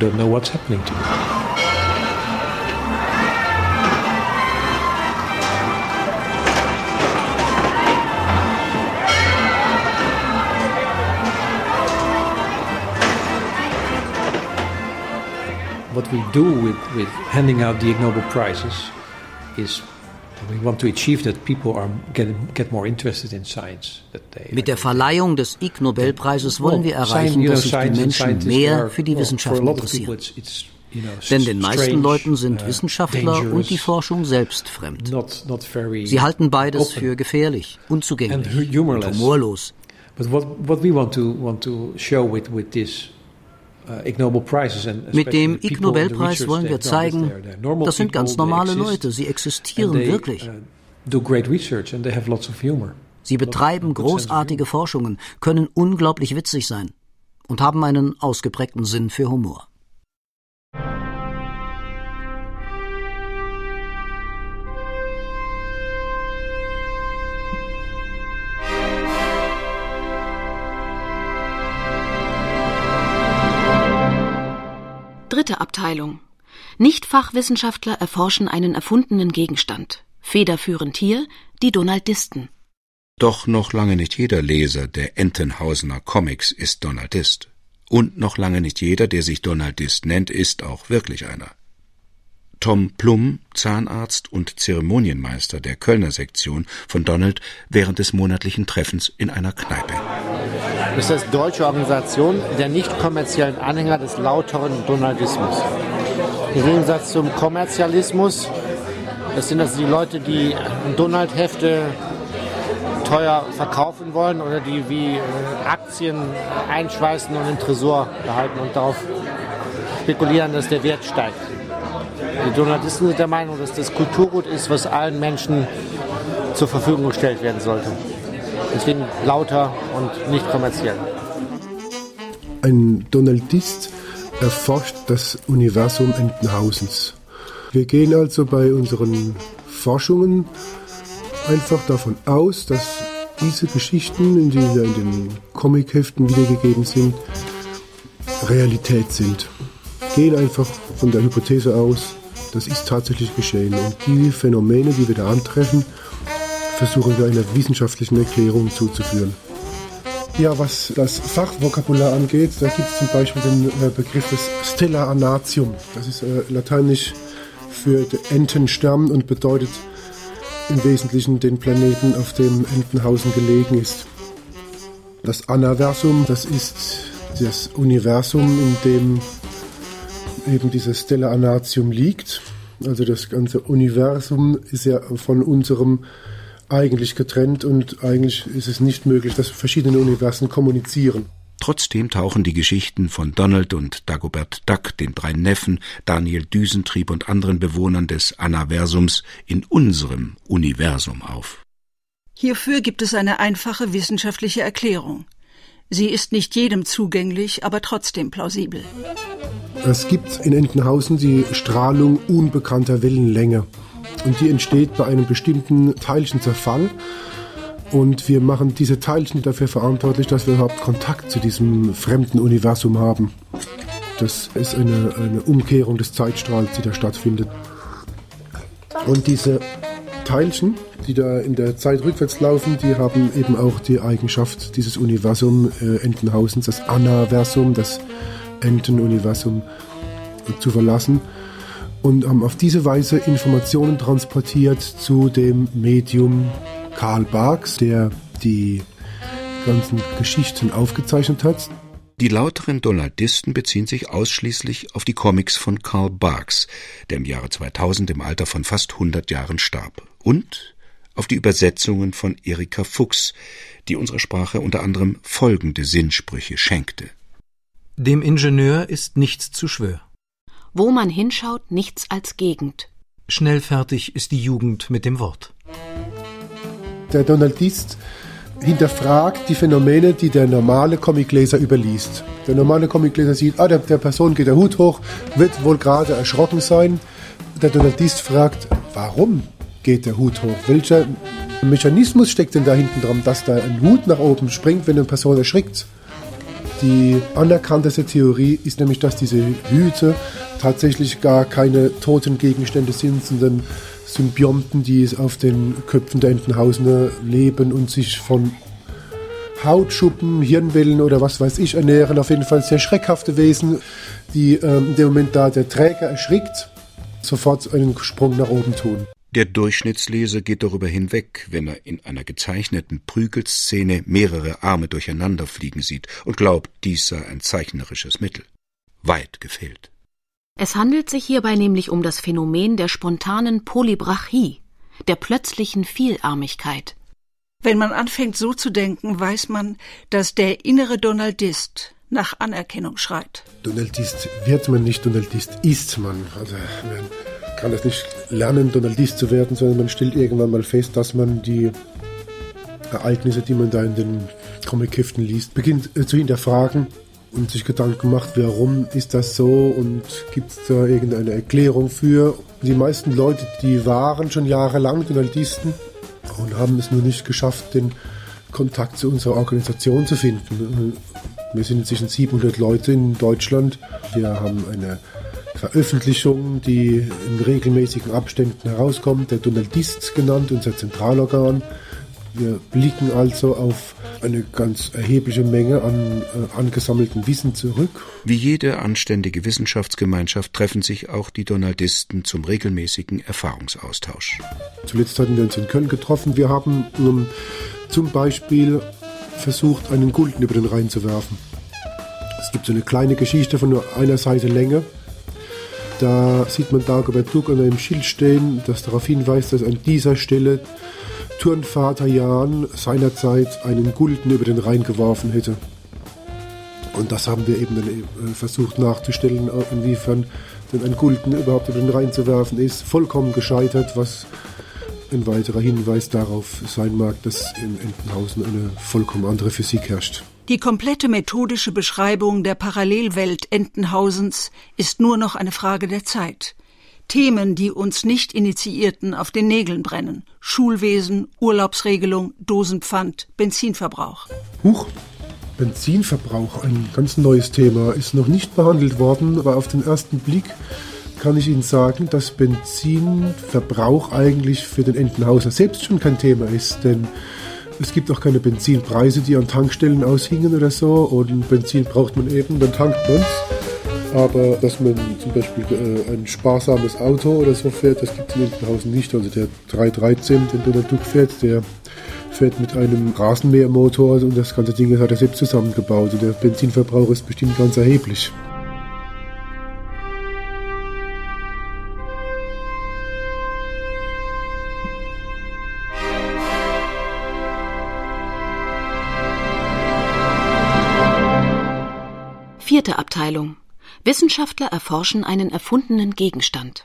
S14: What we do with handing out the Ig Nobel prizes is we want to achieve that people get more interested in science.
S4: Mit der Verleihung des Ig Nobelpreises wollen wir erreichen, dass sich die Menschen mehr für die Wissenschaften interessieren. Denn den meisten Leuten sind Wissenschaftler und die Forschung selbst fremd. Sie halten beides für gefährlich, unzugänglich und humorlos.
S14: But what we want to show with this
S4: Mit dem Ig Nobelpreis wollen wir zeigen, das sind ganz normale Leute, sie existieren wirklich. Sie betreiben großartige Forschungen, können unglaublich witzig sein und haben einen ausgeprägten Sinn für Humor.
S6: Dritte Abteilung. Nicht-Fachwissenschaftler erforschen einen erfundenen Gegenstand. Federführend hier die Donaldisten.
S1: Doch noch lange nicht jeder Leser der Entenhausener Comics ist Donaldist. Und noch lange nicht jeder, der sich Donaldist nennt, ist auch wirklich einer. Tom Plum, Zahnarzt und Zeremonienmeister der Kölner Sektion von Donald während des monatlichen Treffens in einer Kneipe.
S8: Das ist die deutsche Organisation der nicht kommerziellen Anhänger des lauteren Donaldismus. Im Gegensatz zum Kommerzialismus, das sind also die Leute, die Donald-Hefte teuer verkaufen wollen oder die wie Aktien einschweißen und im Tresor behalten und darauf spekulieren, dass der Wert steigt. Die Donaldisten sind der Meinung, dass das Kulturgut ist, was allen Menschen zur Verfügung gestellt werden sollte. Deswegen lauter und nicht kommerziell.
S16: Ein Donaldist erforscht das Universum Entenhausens. Wir gehen also bei unseren Forschungen einfach davon aus, dass diese Geschichten, die in den Comicheften wiedergegeben sind, Realität sind. Gehen einfach von der Hypothese aus, das ist tatsächlich geschehen. Und die Phänomene, die wir da antreffen, versuchen wir einer wissenschaftlichen Erklärung zuzuführen. Ja, was das Fachvokabular angeht, da gibt es zum Beispiel den Begriff des Stella Anatium. Das ist lateinisch für Entenstern und bedeutet im Wesentlichen den Planeten, auf dem Entenhausen gelegen ist. Das Anaversum, das ist das Universum, in dem eben dieses Stella Anatium liegt. Also das ganze Universum ist ja von unserem eigentlich getrennt und eigentlich ist es nicht möglich, dass verschiedene Universen kommunizieren.
S1: Trotzdem tauchen die Geschichten von Donald und Dagobert Duck, den 3 Neffen, Daniel Düsentrieb und anderen Bewohnern des Anaversums in unserem Universum auf.
S5: Hierfür gibt es eine einfache wissenschaftliche Erklärung. Sie ist nicht jedem zugänglich, aber trotzdem plausibel.
S16: Es gibt in Entenhausen die Strahlung unbekannter Wellenlänge. Und die entsteht bei einem bestimmten Teilchenzerfall. Und wir machen diese Teilchen dafür verantwortlich, dass wir überhaupt Kontakt zu diesem fremden Universum haben. Das ist eine Umkehrung des Zeitstrahls, die da stattfindet. Und diese Teilchen, die da in der Zeit rückwärts laufen, die haben eben auch die Eigenschaft, dieses Universum Entenhausens, das Anaversum, das Entenuniversum, zu verlassen und haben auf diese Weise Informationen transportiert zu dem Medium Carl Barks, der die ganzen Geschichten aufgezeichnet hat.
S1: Die lauteren Donaldisten beziehen sich ausschließlich auf die Comics von Carl Barks, der im Jahre 2000 im Alter von fast 100 Jahren starb, und auf die Übersetzungen von Erika Fuchs, die unserer Sprache unter anderem folgende Sinnsprüche schenkte.
S7: Dem Ingenieur ist nichts zu schwör.
S6: Wo man hinschaut, nichts als Gegend.
S7: Schnell fertig ist die Jugend mit dem Wort.
S16: Der Donaldist hinterfragt die Phänomene, die der normale Comicleser überliest. Der normale Comicleser sieht, der Person geht der Hut hoch, wird wohl gerade erschrocken sein. Der Donaldist fragt, warum geht der Hut hoch? Welcher Mechanismus steckt denn da hinten dran, dass da ein Hut nach oben springt, wenn eine Person erschrickt? Die anerkannteste Theorie ist nämlich, dass diese Hüte tatsächlich gar keine toten Gegenstände sind, sondern Symbionten, die auf den Köpfen der Entenhausener leben und sich von Hautschuppen, Hirnwellen oder was weiß ich ernähren. Auf jeden Fall sehr schreckhafte Wesen, die in dem Moment, da der Träger erschrickt, sofort einen Sprung nach oben tun.
S1: Der Durchschnittsleser geht darüber hinweg, wenn er in einer gezeichneten Prügelszene mehrere Arme durcheinander fliegen sieht und glaubt, dies sei ein zeichnerisches Mittel. Weit gefehlt.
S6: Es handelt sich hierbei nämlich um das Phänomen der spontanen Polybrachie, der plötzlichen Vielarmigkeit.
S5: Wenn man anfängt so zu denken, weiß man, dass der innere Donaldist nach Anerkennung schreit.
S16: Donaldist wird man nicht, Donaldist ist man. Also man kann es nicht lernen, Donaldist zu werden, sondern man stellt irgendwann mal fest, dass man die Ereignisse, die man da in den Comicheften liest, beginnt zu hinterfragen und sich Gedanken macht, warum ist das so und gibt es da irgendeine Erklärung für. Die meisten Leute, die waren schon jahrelang Donaldisten und haben es nur nicht geschafft, den Kontakt zu unserer Organisation zu finden. Wir sind inzwischen 700 Leute in Deutschland. Wir haben eine Veröffentlichung, die in regelmäßigen Abständen herauskommt, der Donaldist genannt, unser Zentralorgan. Wir blicken also auf eine ganz erhebliche Menge an angesammeltem Wissen zurück.
S1: Wie jede anständige Wissenschaftsgemeinschaft treffen sich auch die Donaldisten zum regelmäßigen Erfahrungsaustausch.
S16: Zuletzt hatten wir uns in Köln getroffen. Wir haben zum Beispiel versucht, einen Gulden über den Rhein zu werfen. Es gibt so eine kleine Geschichte von nur einer Seite Länge. Da sieht man Dagobert Duck an einem Schild stehen, das darauf hinweist, dass an dieser Stelle Turnvater Jan seinerzeit einen Gulden über den Rhein geworfen hätte. Und das haben wir eben dann versucht nachzustellen, inwiefern denn ein Gulden überhaupt über den Rhein zu werfen ist. Vollkommen gescheitert, was ein weiterer Hinweis darauf sein mag, dass in Entenhausen eine vollkommen andere Physik herrscht.
S5: Die komplette methodische Beschreibung der Parallelwelt Entenhausens ist nur noch eine Frage der Zeit. Themen, die uns Nicht-Initiierten auf den Nägeln brennen. Schulwesen, Urlaubsregelung, Dosenpfand, Benzinverbrauch.
S16: Huch, Benzinverbrauch, ein ganz neues Thema, ist noch nicht behandelt worden, aber auf den ersten Blick kann ich Ihnen sagen, dass Benzinverbrauch eigentlich für den Entenhauser selbst schon kein Thema ist, denn es gibt auch keine Benzinpreise, die an Tankstellen aushingen oder so, und Benzin braucht man eben, dann tankt man es. Aber dass man zum Beispiel ein sparsames Auto oder so fährt, das gibt es in Entenhausen nicht. Also der 313, den Donald Duck fährt, der fährt mit einem Rasenmähermotor und das ganze Ding hat er selbst zusammengebaut. Und der Benzinverbrauch ist bestimmt ganz erheblich.
S6: Vierte Abteilung. Wissenschaftler erforschen einen erfundenen Gegenstand.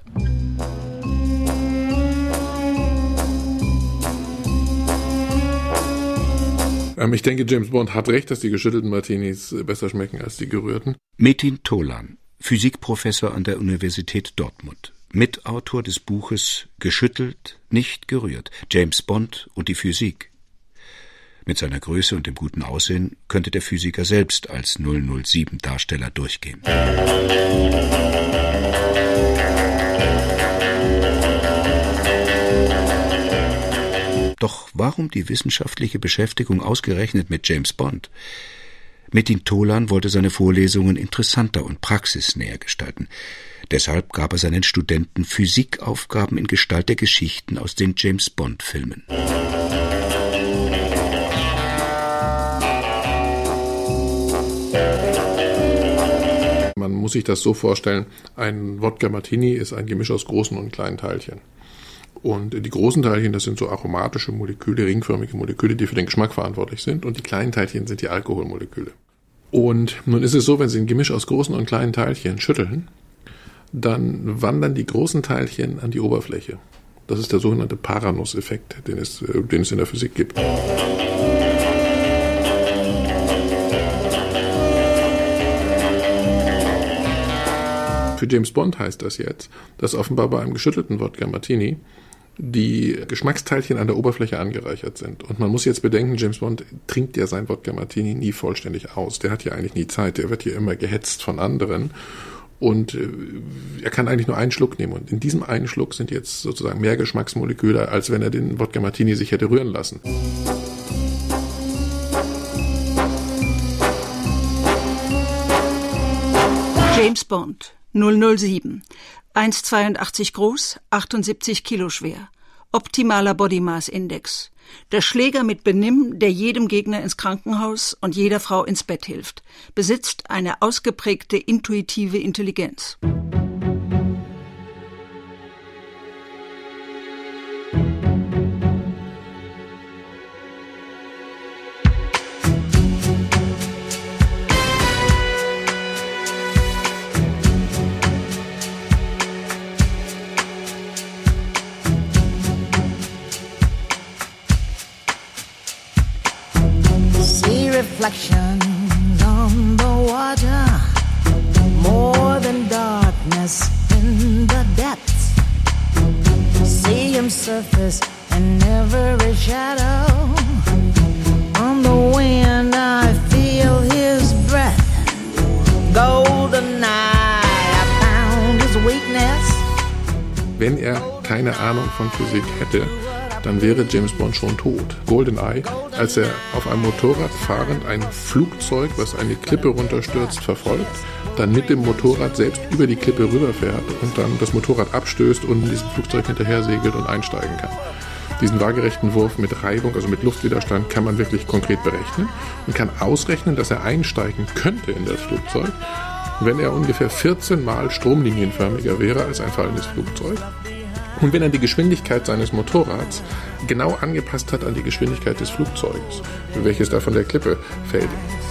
S17: Ich denke, James Bond hat recht, dass die geschüttelten Martinis besser schmecken als die gerührten.
S1: Metin Tolan, Physikprofessor an der Universität Dortmund. Mitautor des Buches »Geschüttelt, nicht gerührt. James Bond und die Physik«. Mit seiner Größe und dem guten Aussehen könnte der Physiker selbst als 007-Darsteller durchgehen. Doch warum die wissenschaftliche Beschäftigung ausgerechnet mit James Bond? Metin Tolan wollte seine Vorlesungen interessanter und praxisnäher gestalten. Deshalb gab er seinen Studenten Physikaufgaben in Gestalt der Geschichten aus den James-Bond-Filmen.
S17: Man muss sich das so vorstellen, ein Wodka Martini ist ein Gemisch aus großen und kleinen Teilchen. Und die großen Teilchen, das sind so aromatische Moleküle, ringförmige Moleküle, die für den Geschmack verantwortlich sind. Und die kleinen Teilchen sind die Alkoholmoleküle. Und nun ist es so, wenn Sie ein Gemisch aus großen und kleinen Teilchen schütteln, dann wandern die großen Teilchen an die Oberfläche. Das ist der sogenannte Paranuss-Effekt, den es in der Physik gibt. Für James Bond heißt das jetzt, dass offenbar bei einem geschüttelten Wodka Martini die Geschmacksteilchen an der Oberfläche angereichert sind. Und man muss jetzt bedenken, James Bond trinkt ja sein Wodka Martini nie vollständig aus. Der hat ja eigentlich nie Zeit, der wird hier immer gehetzt von anderen. Und er kann eigentlich nur einen Schluck nehmen. Und in diesem einen Schluck sind jetzt sozusagen mehr Geschmacksmoleküle, als wenn er den Wodka Martini sich hätte rühren lassen.
S5: James Bond 007, 1,82 groß, 78 Kilo schwer, optimaler Body Mass Index. Der Schläger mit Benimm, der jedem Gegner ins Krankenhaus und jeder Frau ins Bett hilft, besitzt eine ausgeprägte intuitive Intelligenz.
S18: Reflections on the water, more than darkness in the depths. See him surface in every shadow. On the wind I feel his breath. Golden eye, I found his weakness.
S17: Wenn er keine Ahnung von Physik hätte, dann wäre James Bond schon tot. GoldenEye, als er auf einem Motorrad fahrend ein Flugzeug, was eine Klippe runterstürzt, verfolgt, dann mit dem Motorrad selbst über die Klippe rüberfährt und dann das Motorrad abstößt und in diesem Flugzeug hinterher segelt und einsteigen kann. Diesen waagerechten Wurf mit Reibung, also mit Luftwiderstand, kann man wirklich konkret berechnen und kann ausrechnen, dass er einsteigen könnte in das Flugzeug, wenn er ungefähr 14 Mal stromlinienförmiger wäre als ein fallendes Flugzeug. Und wenn er die Geschwindigkeit seines Motorrads genau angepasst hat an die Geschwindigkeit des Flugzeuges, welches da von der Klippe fällt.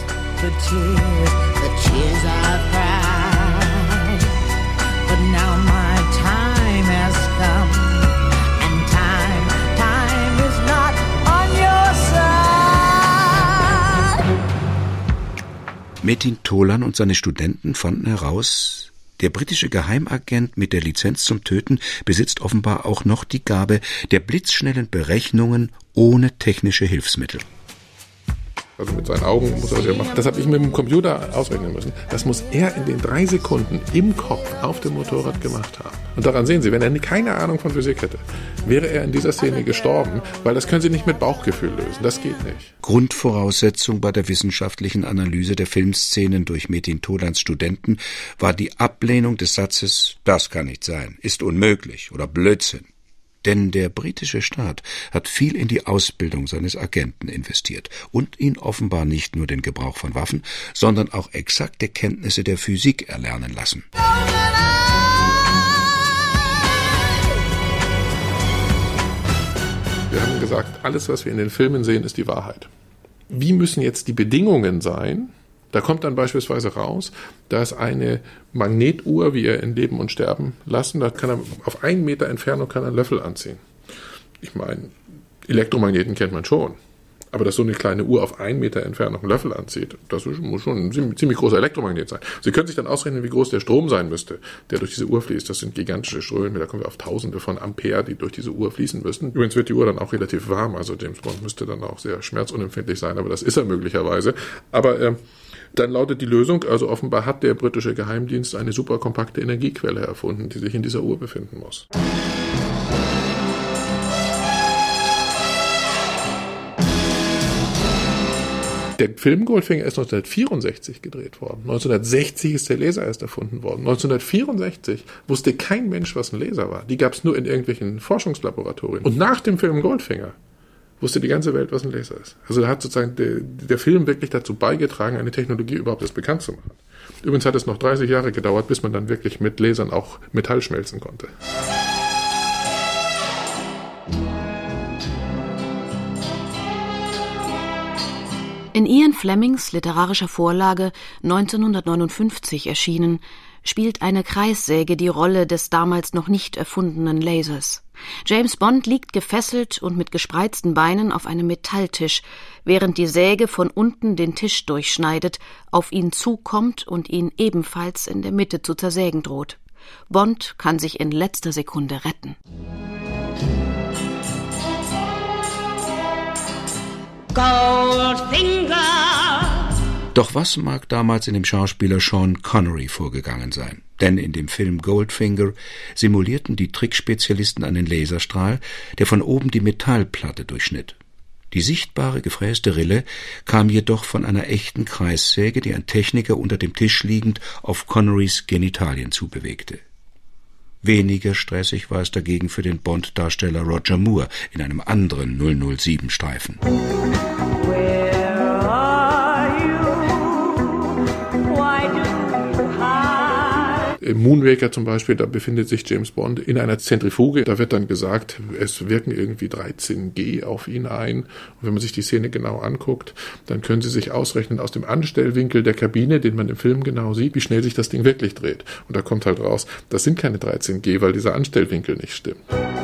S1: Metin Tolan und seine Studenten fanden heraus, der britische Geheimagent mit der Lizenz zum Töten besitzt offenbar auch noch die Gabe der blitzschnellen Berechnungen ohne technische Hilfsmittel.
S17: Also mit seinen Augen muss er das ja machen. Das habe ich mit dem Computer ausrechnen müssen. Das muss er in den 3 Sekunden im Kopf auf dem Motorrad gemacht haben. Und daran sehen Sie, wenn er keine Ahnung von Physik hätte, wäre er in dieser Szene gestorben, weil das können Sie nicht mit Bauchgefühl lösen. Das geht nicht.
S1: Grundvoraussetzung bei der wissenschaftlichen Analyse der Filmszenen durch Metin Tolans Studenten war die Ablehnung des Satzes, das kann nicht sein, ist unmöglich oder Blödsinn. Denn der britische Staat hat viel in die Ausbildung seines Agenten investiert und ihn offenbar nicht nur den Gebrauch von Waffen, sondern auch exakte Kenntnisse der Physik erlernen lassen.
S17: Wir haben gesagt, alles, was wir in den Filmen sehen, ist die Wahrheit. Wie müssen jetzt die Bedingungen sein? Da kommt dann beispielsweise raus, dass eine Magnetuhr, wie er in Leben und Sterben lassen, da kann er auf 1 Meter Entfernung kann er einen Löffel anziehen. Ich meine, Elektromagneten kennt man schon. Aber dass so eine kleine Uhr auf 1 Meter Entfernung einen Löffel anzieht, das muss schon ein ziemlich großer Elektromagnet sein. Sie können sich dann ausrechnen, wie groß der Strom sein müsste, der durch diese Uhr fließt. Das sind gigantische Ströme, da kommen wir auf Tausende von Ampere, die durch diese Uhr fließen müssten. Übrigens wird die Uhr dann auch relativ warm, also James Bond müsste dann auch sehr schmerzunempfindlich sein, aber das ist er möglicherweise. Aber dann lautet die Lösung, also offenbar hat der britische Geheimdienst eine super kompakte Energiequelle erfunden, die sich in dieser Uhr befinden muss. Der Film Goldfinger ist 1964 gedreht worden. 1960 ist der Laser erst erfunden worden. 1964 wusste kein Mensch, was ein Laser war. Die gab es nur in irgendwelchen Forschungslaboratorien. Und nach dem Film Goldfinger wusste die ganze Welt, was ein Laser ist. Also da hat sozusagen der Film wirklich dazu beigetragen, eine Technologie überhaupt erst bekannt zu machen. Übrigens hat es noch 30 Jahre gedauert, bis man dann wirklich mit Lasern auch Metall schmelzen konnte.
S6: In Ian Flemings literarischer Vorlage 1959 erschienen, spielt eine Kreissäge die Rolle des damals noch nicht erfundenen Lasers. James Bond liegt gefesselt und mit gespreizten Beinen auf einem Metalltisch, während die Säge von unten den Tisch durchschneidet, auf ihn zukommt und ihn ebenfalls in der Mitte zu zersägen droht. Bond kann sich in letzter Sekunde retten.
S1: Goldfinger. Doch was mag damals in dem Schauspieler Sean Connery vorgegangen sein? Denn in dem Film Goldfinger simulierten die Trickspezialisten einen Laserstrahl, der von oben die Metallplatte durchschnitt. Die sichtbare gefräste Rille kam jedoch von einer echten Kreissäge, die ein Techniker unter dem Tisch liegend auf Connerys Genitalien zubewegte. Weniger stressig war es dagegen für den Bond-Darsteller Roger Moore in einem anderen 007-Streifen.
S17: Im Moonraker zum Beispiel, da befindet sich James Bond in einer Zentrifuge. Da wird dann gesagt, es wirken irgendwie 13G auf ihn ein. Und wenn man sich die Szene genau anguckt, dann können Sie sich ausrechnen aus dem Anstellwinkel der Kabine, den man im Film genau sieht, wie schnell sich das Ding wirklich dreht. Und da kommt halt raus, das sind keine 13G, weil dieser Anstellwinkel nicht stimmt.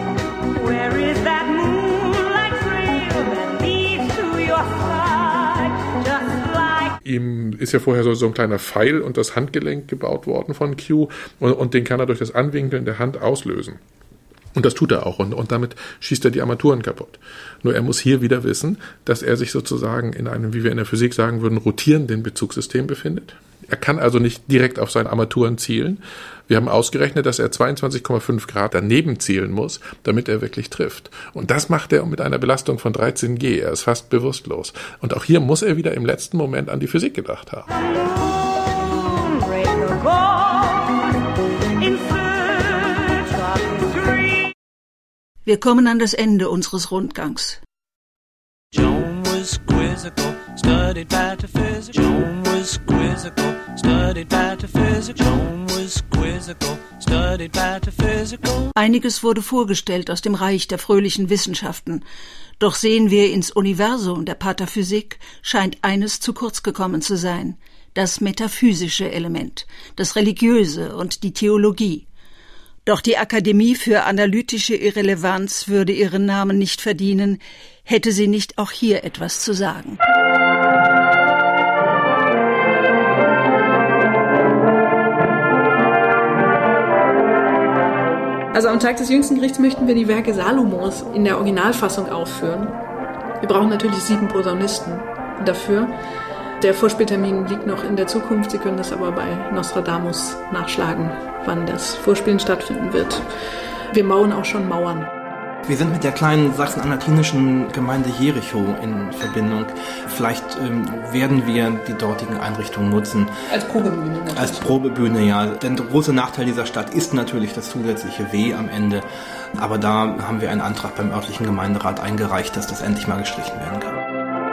S17: Ihm ist ja vorher so ein kleiner Pfeil und das Handgelenk gebaut worden von Q und den kann er durch das Anwinkeln der Hand auslösen. Und das tut er auch und damit schießt er die Armaturen kaputt. Nur er muss hier wieder wissen, dass er sich sozusagen in einem, wie wir in der Physik sagen würden, rotierenden Bezugssystem befindet. Er kann also nicht direkt auf seine Armaturen zielen. Wir haben ausgerechnet, dass er 22,5 Grad daneben zielen muss, damit er wirklich trifft. Und das macht er mit einer Belastung von 13G. Er ist fast bewusstlos. Und auch hier muss er wieder im letzten Moment an die Physik gedacht haben.
S5: Wir kommen an das Ende unseres Rundgangs.
S3: Joan was quizzical, studied pataphysics. Joan was quizzical, studied pataphysics. Joan was quizzical, studied pataphysical.
S5: Einiges wurde vorgestellt aus dem Reich der fröhlichen Wissenschaften. Doch sehen wir ins Universum der Pataphysik, scheint eines zu kurz gekommen zu sein. Das metaphysische Element, das Religiöse und die Theologie. Doch die Akademie für analytische Irrelevanz würde ihren Namen nicht verdienen, hätte sie nicht auch hier etwas zu sagen.
S10: Also am Tag des jüngsten Gerichts möchten wir die Werke Salomos in der Originalfassung aufführen. Wir brauchen natürlich 7 Posaunisten dafür. Der Vorspieltermin liegt noch in der Zukunft. Sie können das aber bei Nostradamus nachschlagen, wann das Vorspielen stattfinden wird. Wir mauern auch schon Mauern.
S9: Wir sind mit der kleinen sachsen-anhaltinischen Gemeinde Jericho in Verbindung. Vielleicht werden wir die dortigen Einrichtungen nutzen.
S10: Als Probebühne natürlich.
S9: Als Probebühne, ja. Denn der große Nachteil dieser Stadt ist natürlich das zusätzliche W am Ende. Aber da haben wir einen Antrag beim örtlichen Gemeinderat eingereicht, dass das endlich mal gestrichen werden kann.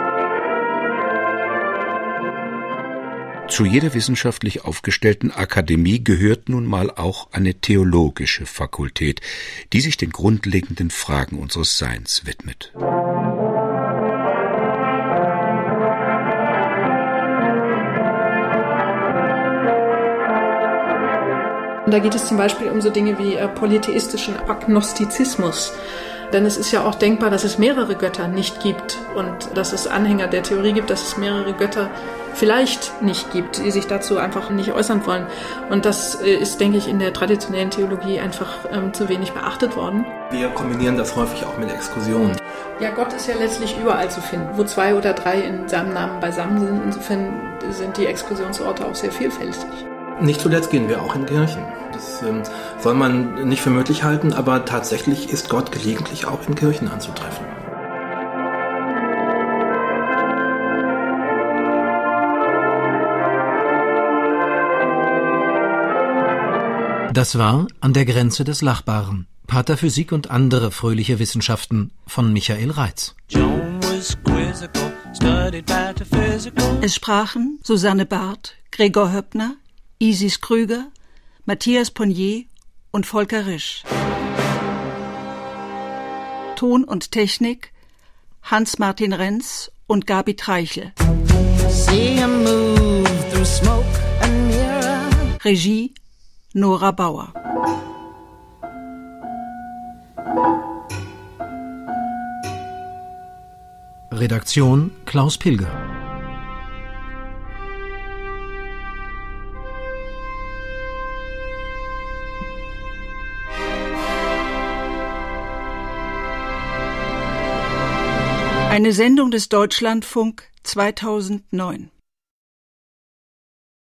S1: Zu jeder wissenschaftlich aufgestellten Akademie gehört nun mal auch eine theologische Fakultät, die sich den grundlegenden Fragen unseres Seins widmet.
S10: Da geht es zum Beispiel um so Dinge wie polytheistischen Agnostizismus. Denn es ist ja auch denkbar, dass es mehrere Götter nicht gibt und dass es Anhänger der Theorie gibt, dass es mehrere Götter vielleicht nicht gibt, die sich dazu einfach nicht äußern wollen. Und das ist, denke ich, in der traditionellen Theologie einfach zu wenig beachtet worden.
S9: Wir kombinieren das häufig auch mit Exkursionen.
S10: Ja, Gott ist ja letztlich überall zu finden, wo 2 oder 3 in seinem Namen beisammen sind. Insofern sind die Exkursionsorte auch sehr vielfältig.
S9: Nicht zuletzt gehen wir auch in Kirchen. Das soll man nicht für möglich halten, aber tatsächlich ist Gott gelegentlich auch in Kirchen anzutreffen.
S7: Das war An der Grenze des Lachbaren. Paterphysik und andere fröhliche Wissenschaften von Michael Reitz.
S5: Es sprachen Susanne Barth, Gregor Höppner, Isis Krüger, Matthias Ponnier und Volker Risch. Ton und Technik Hans-Martin Renz und Gabi Treichel. Regie Nora Bauer.
S7: Redaktion Klaus Pilger.
S5: Eine Sendung des Deutschlandfunk 2009.